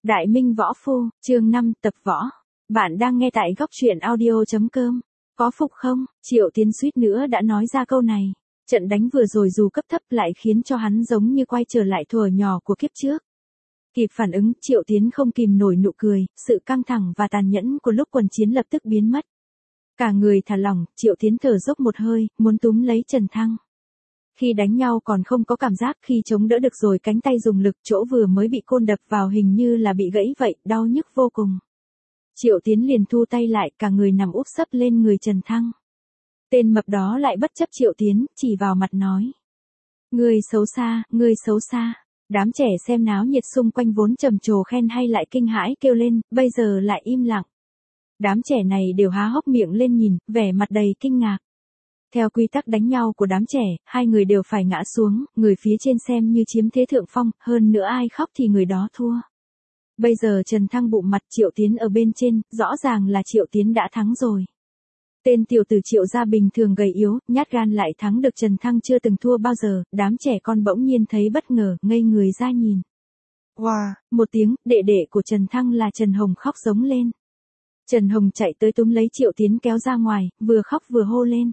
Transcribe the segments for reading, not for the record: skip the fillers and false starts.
Đại Minh Võ Phu, chương 5, tập võ. Bạn đang nghe tại góc truyện audio.com. Có phục không? Triệu Tiến suýt nữa đã nói ra câu này. Trận đánh vừa rồi dù cấp thấp lại khiến cho hắn giống như quay trở lại thuở nhỏ của kiếp trước. Kịp phản ứng, Triệu Tiến không kìm nổi nụ cười, sự căng thẳng và tàn nhẫn của lúc quần chiến lập tức biến mất. Cả người thả lỏng, Triệu Tiến thở dốc một hơi, muốn túm lấy Trần Thăng. Khi đánh nhau còn không có cảm giác, khi chống đỡ được rồi cánh tay dùng lực, chỗ vừa mới bị côn đập vào hình như là bị gãy vậy, đau nhức vô cùng. Triệu Tiến liền thu tay lại, cả người nằm úp sấp lên người Trần Thăng. Tên mập đó lại bất chấp Triệu Tiến, chỉ vào mặt nói. Ngươi xấu xa, ngươi xấu xa. Đám trẻ xem náo nhiệt xung quanh vốn trầm trồ khen hay lại kinh hãi kêu lên, bây giờ lại im lặng. Đám trẻ này đều há hốc miệng lên nhìn, vẻ mặt đầy kinh ngạc. Theo quy tắc đánh nhau của đám trẻ, hai người đều phải ngã xuống, người phía trên xem như chiếm thế thượng phong, hơn nữa ai khóc thì người đó thua. Bây giờ Trần Thăng bụng mặt, Triệu Tiến ở bên trên, rõ ràng là Triệu Tiến đã thắng rồi. Tên tiểu tử Triệu gia bình thường gầy yếu, nhát gan lại thắng được Trần Thăng chưa từng thua bao giờ, đám trẻ con bỗng nhiên thấy bất ngờ, ngây người ra nhìn. Wow, một tiếng, đệ đệ của Trần Thăng là Trần Hồng khóc giống lên. Trần Hồng chạy tới túm lấy Triệu Tiến kéo ra ngoài, vừa khóc vừa hô lên.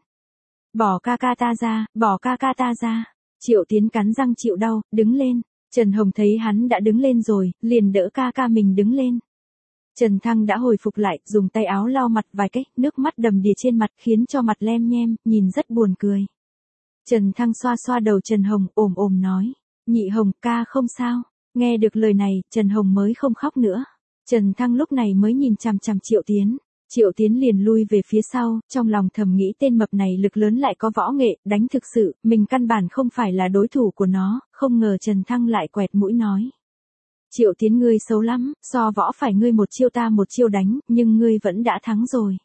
Bỏ ca ca ta ra, bỏ ca ca ta ra. Triệu Tiến cắn răng chịu đau, đứng lên. Trần Hồng thấy hắn đã đứng lên rồi, liền đỡ ca ca mình đứng lên. Trần Thăng đã hồi phục lại, dùng tay áo lau mặt vài cách, nước mắt đầm đìa trên mặt khiến cho mặt lem nhem, nhìn rất buồn cười. Trần Thăng xoa xoa đầu Trần Hồng, ồm ồm nói. Nhị Hồng ca không sao. Nghe được lời này, Trần Hồng mới không khóc nữa. Trần Thăng lúc này mới nhìn chằm chằm Triệu Tiến. Triệu Tiến liền lui về phía sau, trong lòng thầm nghĩ tên mập này lực lớn lại có võ nghệ, đánh thực sự, mình căn bản không phải là đối thủ của nó, không ngờ Trần Thăng lại quẹt mũi nói. Triệu Tiến ngươi xấu lắm, so võ phải ngươi một chiêu ta một chiêu đánh, nhưng ngươi vẫn đã thắng rồi.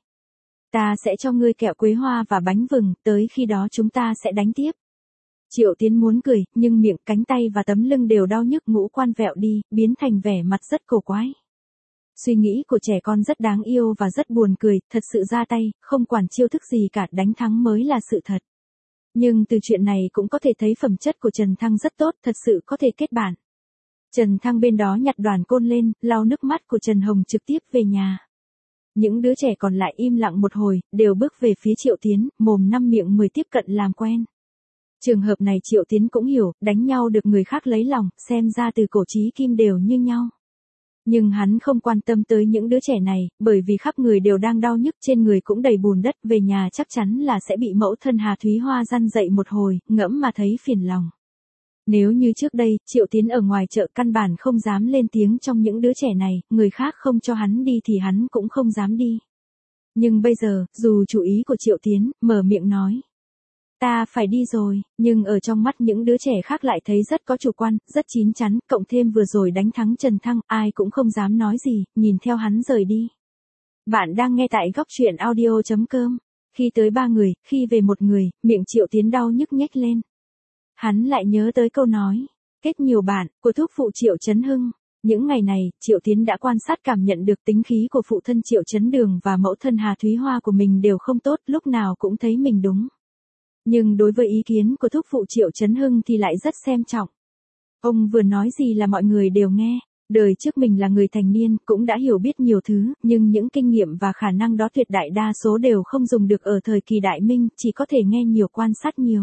Ta sẽ cho ngươi kẹo quế hoa và bánh vừng, tới khi đó chúng ta sẽ đánh tiếp. Triệu Tiến muốn cười, nhưng miệng, cánh tay và tấm lưng đều đau nhức, ngũ quan vẹo đi, biến thành vẻ mặt rất cổ quái. Suy nghĩ của trẻ con rất đáng yêu và rất buồn cười, thật sự ra tay, không quản chiêu thức gì cả, đánh thắng mới là sự thật. Nhưng từ chuyện này cũng có thể thấy phẩm chất của Trần Thăng rất tốt, thật sự có thể kết bạn. Trần Thăng bên đó nhặt đoàn côn lên, lau nước mắt của Trần Hồng trực tiếp về nhà. Những đứa trẻ còn lại im lặng một hồi, đều bước về phía Triệu Tiến, mồm năm miệng 10 tiếp cận làm quen. Trường hợp này Triệu Tiến cũng hiểu, đánh nhau được người khác lấy lòng, xem ra từ cổ chí kim đều như nhau. Nhưng hắn không quan tâm tới những đứa trẻ này, bởi vì khắp người đều đang đau nhức, trên người cũng đầy bùn đất, về nhà chắc chắn là sẽ bị mẫu thân Hà Thúy Hoa răn dậy một hồi, ngẫm mà thấy phiền lòng. Nếu như trước đây, Triệu Tiến ở ngoài chợ căn bản không dám lên tiếng trong những đứa trẻ này, người khác không cho hắn đi thì hắn cũng không dám đi. Nhưng bây giờ, dù chủ ý của Triệu Tiến, mở miệng nói. Ta phải đi rồi, nhưng ở trong mắt những đứa trẻ khác lại thấy rất có chủ quan, rất chín chắn, cộng thêm vừa rồi đánh thắng Trần Thăng, ai cũng không dám nói gì, nhìn theo hắn rời đi. Bạn đang nghe tại góc truyện audio.com. Khi tới 3 người, khi về 1 người, miệng Triệu Tiến đau nhức nhếch lên. Hắn lại nhớ tới câu nói, kết nhiều bạn, của thúc phụ Triệu Chấn Hưng. Những ngày này, Triệu Tiến đã quan sát cảm nhận được tính khí của phụ thân Triệu Chấn Đường và mẫu thân Hà Thúy Hoa của mình đều không tốt, lúc nào cũng thấy mình đúng. Nhưng đối với ý kiến của thúc phụ Triệu Chấn Hưng thì lại rất xem trọng. Ông vừa nói gì là mọi người đều nghe. Đời trước mình là người thành niên, cũng đã hiểu biết nhiều thứ, nhưng những kinh nghiệm và khả năng đó tuyệt đại đa số đều không dùng được ở thời kỳ Đại Minh, chỉ có thể nghe nhiều quan sát nhiều.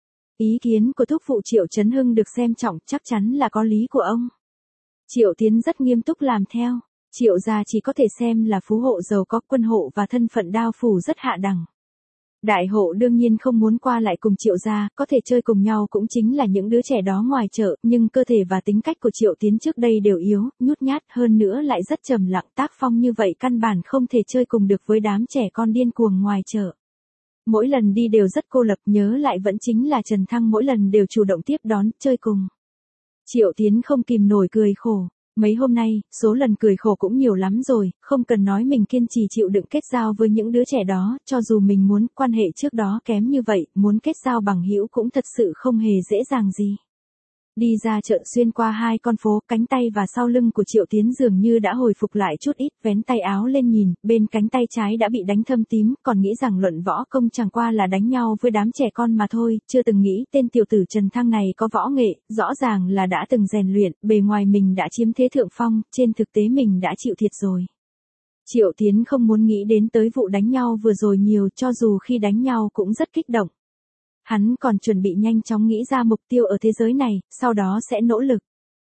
Ý kiến của thúc phụ Triệu Chấn Hưng được xem trọng, chắc chắn là có lý của ông. Triệu Tiến rất nghiêm túc làm theo. Triệu gia chỉ có thể xem là phú hộ giàu có, quân hộ và thân phận đao phủ rất hạ đẳng. Đại hộ đương nhiên không muốn qua lại cùng Triệu gia, có thể chơi cùng nhau cũng chính là những đứa trẻ đó ngoài chợ, nhưng cơ thể và tính cách của Triệu Tiến trước đây đều yếu, nhút nhát, hơn nữa lại rất trầm lặng, tác phong như vậy căn bản không thể chơi cùng được với đám trẻ con điên cuồng ngoài chợ. Mỗi lần đi đều rất cô lập, nhớ lại vẫn chính là Trần Thăng mỗi lần đều chủ động tiếp đón, chơi cùng. Triệu Tiến không kìm nổi cười khổ. Mấy hôm nay, số lần cười khổ cũng nhiều lắm rồi, không cần nói mình kiên trì chịu đựng kết giao với những đứa trẻ đó, cho dù mình muốn quan hệ trước đó kém như vậy, muốn kết giao bằng hữu cũng thật sự không hề dễ dàng gì. Đi ra chợ xuyên qua 2 con phố, cánh tay và sau lưng của Triệu Tiến dường như đã hồi phục lại chút ít, vén tay áo lên nhìn, bên cánh tay trái đã bị đánh thâm tím, còn nghĩ rằng luận võ công chẳng qua là đánh nhau với đám trẻ con mà thôi, chưa từng nghĩ tên tiểu tử Trần Thăng này có võ nghệ, rõ ràng là đã từng rèn luyện, bề ngoài mình đã chiếm thế thượng phong, trên thực tế mình đã chịu thiệt rồi. Triệu Tiến không muốn nghĩ đến tới vụ đánh nhau vừa rồi nhiều, cho dù khi đánh nhau cũng rất kích động. Hắn còn chuẩn bị nhanh chóng nghĩ ra mục tiêu ở thế giới này, sau đó sẽ nỗ lực.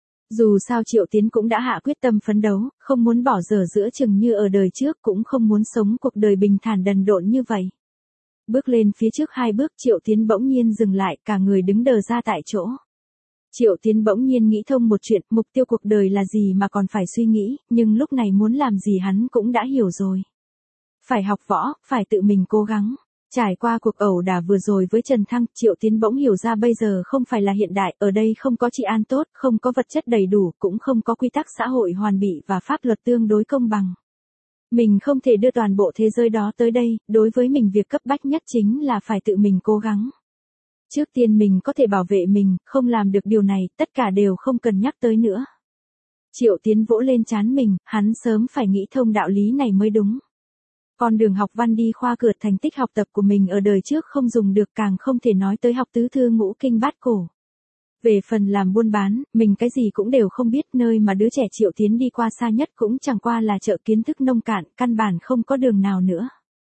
Dù sao Triệu Tiến cũng đã hạ quyết tâm phấn đấu, không muốn bỏ dở giữa chừng như ở đời trước, cũng không muốn sống cuộc đời bình thản đần độn như vậy. Bước lên phía trước 2 bước, Triệu Tiến bỗng nhiên dừng lại, cả người đứng đờ ra tại chỗ. Triệu Tiến bỗng nhiên nghĩ thông một chuyện, mục tiêu cuộc đời là gì mà còn phải suy nghĩ, nhưng lúc này muốn làm gì hắn cũng đã hiểu rồi. Phải học võ, phải tự mình cố gắng. Trải qua cuộc ẩu đả vừa rồi với Trần Thăng, Triệu Tiến bỗng hiểu ra bây giờ không phải là hiện đại, ở đây không có trị an tốt, không có vật chất đầy đủ, cũng không có quy tắc xã hội hoàn bị và pháp luật tương đối công bằng. Mình không thể đưa toàn bộ thế giới đó tới đây, đối với mình việc cấp bách nhất chính là phải tự mình cố gắng. Trước tiên mình có thể bảo vệ mình, không làm được điều này, tất cả đều không cần nhắc tới nữa. Triệu Tiến vỗ lên trán mình, hắn sớm phải nghĩ thông đạo lý này mới đúng. Con đường học văn đi khoa cử, thành tích học tập của mình ở đời trước không dùng được, càng không thể nói tới học tứ thư ngũ kinh bát cổ. Về phần làm buôn bán, mình cái gì cũng đều không biết, nơi mà đứa trẻ Triệu Tiến đi qua xa nhất cũng chẳng qua là chợ kiến thức nông cạn, căn bản không có đường nào nữa.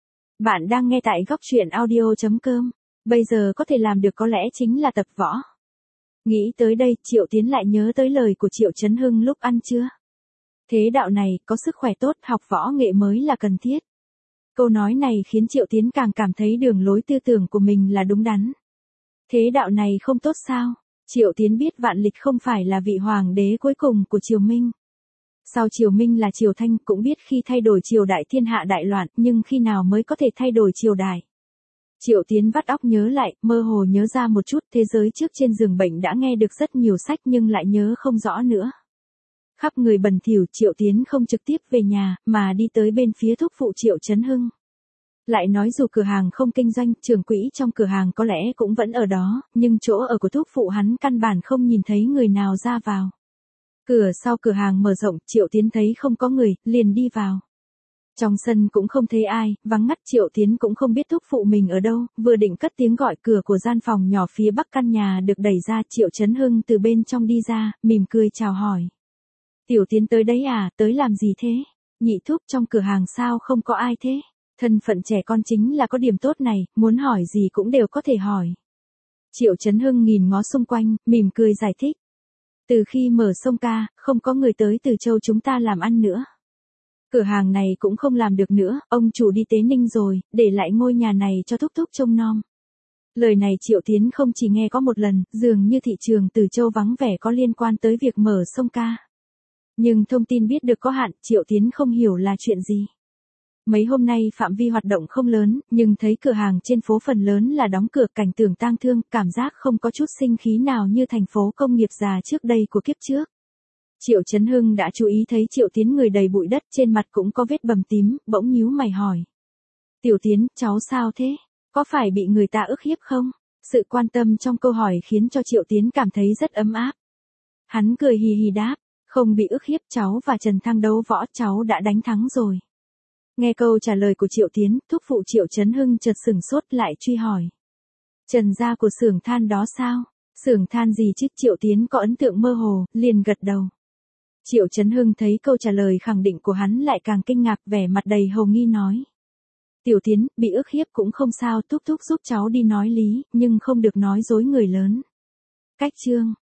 Bạn đang nghe tại góc truyện audio.com. Bây giờ có thể làm được có lẽ chính là tập võ. Nghĩ tới đây, Triệu Tiến lại nhớ tới lời của Triệu Chấn Hưng lúc ăn trưa. Thế đạo này, có sức khỏe tốt, học võ nghệ mới là cần thiết. Câu nói này khiến Triệu Tiến càng cảm thấy đường lối tư tưởng của mình là đúng đắn. Thế đạo này không tốt sao? Triệu Tiến biết Vạn Lịch không phải là vị hoàng đế cuối cùng của Triều Minh. Sau Triều Minh là Triều Thanh, cũng biết khi thay đổi triều đại thiên hạ đại loạn, nhưng khi nào mới có thể thay đổi triều đại. Triệu Tiến vắt óc nhớ lại, mơ hồ nhớ ra một chút, thế giới trước trên giường bệnh đã nghe được rất nhiều sách nhưng lại nhớ không rõ nữa. Khắp người bẩn thỉu, Triệu Tiến không trực tiếp về nhà, mà đi tới bên phía thúc phụ Triệu Chấn Hưng. Lại nói dù cửa hàng không kinh doanh, trưởng quỹ trong cửa hàng có lẽ cũng vẫn ở đó, nhưng chỗ ở của thúc phụ hắn căn bản không nhìn thấy người nào ra vào. Cửa sau cửa hàng mở rộng, Triệu Tiến thấy không có người, liền đi vào. Trong sân cũng không thấy ai, vắng ngắt, Triệu Tiến cũng không biết thúc phụ mình ở đâu, vừa định cất tiếng gọi, cửa của gian phòng nhỏ phía bắc căn nhà được đẩy ra, Triệu Chấn Hưng từ bên trong đi ra, mỉm cười chào hỏi. Tiểu Tiến tới đấy à, tới làm gì thế? Nhị thúc, trong cửa hàng sao không có ai thế? Thân phận trẻ con chính là có điểm tốt này, muốn hỏi gì cũng đều có thể hỏi. Triệu Chấn Hưng nhìn ngó xung quanh, mỉm cười giải thích. Từ khi mở sông ca, không có người tới Từ Châu chúng ta làm ăn nữa. Cửa hàng này cũng không làm được nữa, ông chủ đi Tế Ninh rồi, để lại ngôi nhà này cho thúc thúc trông nom. Lời này Triệu Tiến không chỉ nghe có một lần, dường như thị trường Từ Châu vắng vẻ có liên quan tới việc mở sông ca. Nhưng thông tin biết được có hạn, Triệu Tiến không hiểu là chuyện gì. Mấy hôm nay phạm vi hoạt động không lớn, nhưng thấy cửa hàng trên phố phần lớn là đóng cửa, cảnh tượng tang thương, cảm giác không có chút sinh khí nào như thành phố công nghiệp già trước đây của kiếp trước. Triệu Chấn Hưng đã chú ý thấy Triệu Tiến người đầy bụi đất, trên mặt cũng có vết bầm tím, bỗng nhíu mày hỏi. Tiểu Tiến, cháu sao thế? Có phải bị người ta ức hiếp không? Sự quan tâm trong câu hỏi khiến cho Triệu Tiến cảm thấy rất ấm áp. Hắn cười hì hì đáp, không bị ức hiếp, cháu và Trần Thăng đấu võ, cháu đã đánh thắng rồi. Nghe câu trả lời của Triệu Tiến, thúc phụ Triệu Chấn Hưng chợt sửng sốt lại truy hỏi. Trần gia của xưởng than đó sao? Xưởng than gì chứ? Triệu Tiến có ấn tượng mơ hồ, liền gật đầu. Triệu Chấn Hưng thấy câu trả lời khẳng định của hắn lại càng kinh ngạc, vẻ mặt đầy hồ nghi nói. Tiểu Tiến, bị ức hiếp cũng không sao, thúc thúc giúp cháu đi nói lý, nhưng không được nói dối người lớn. Cách chương.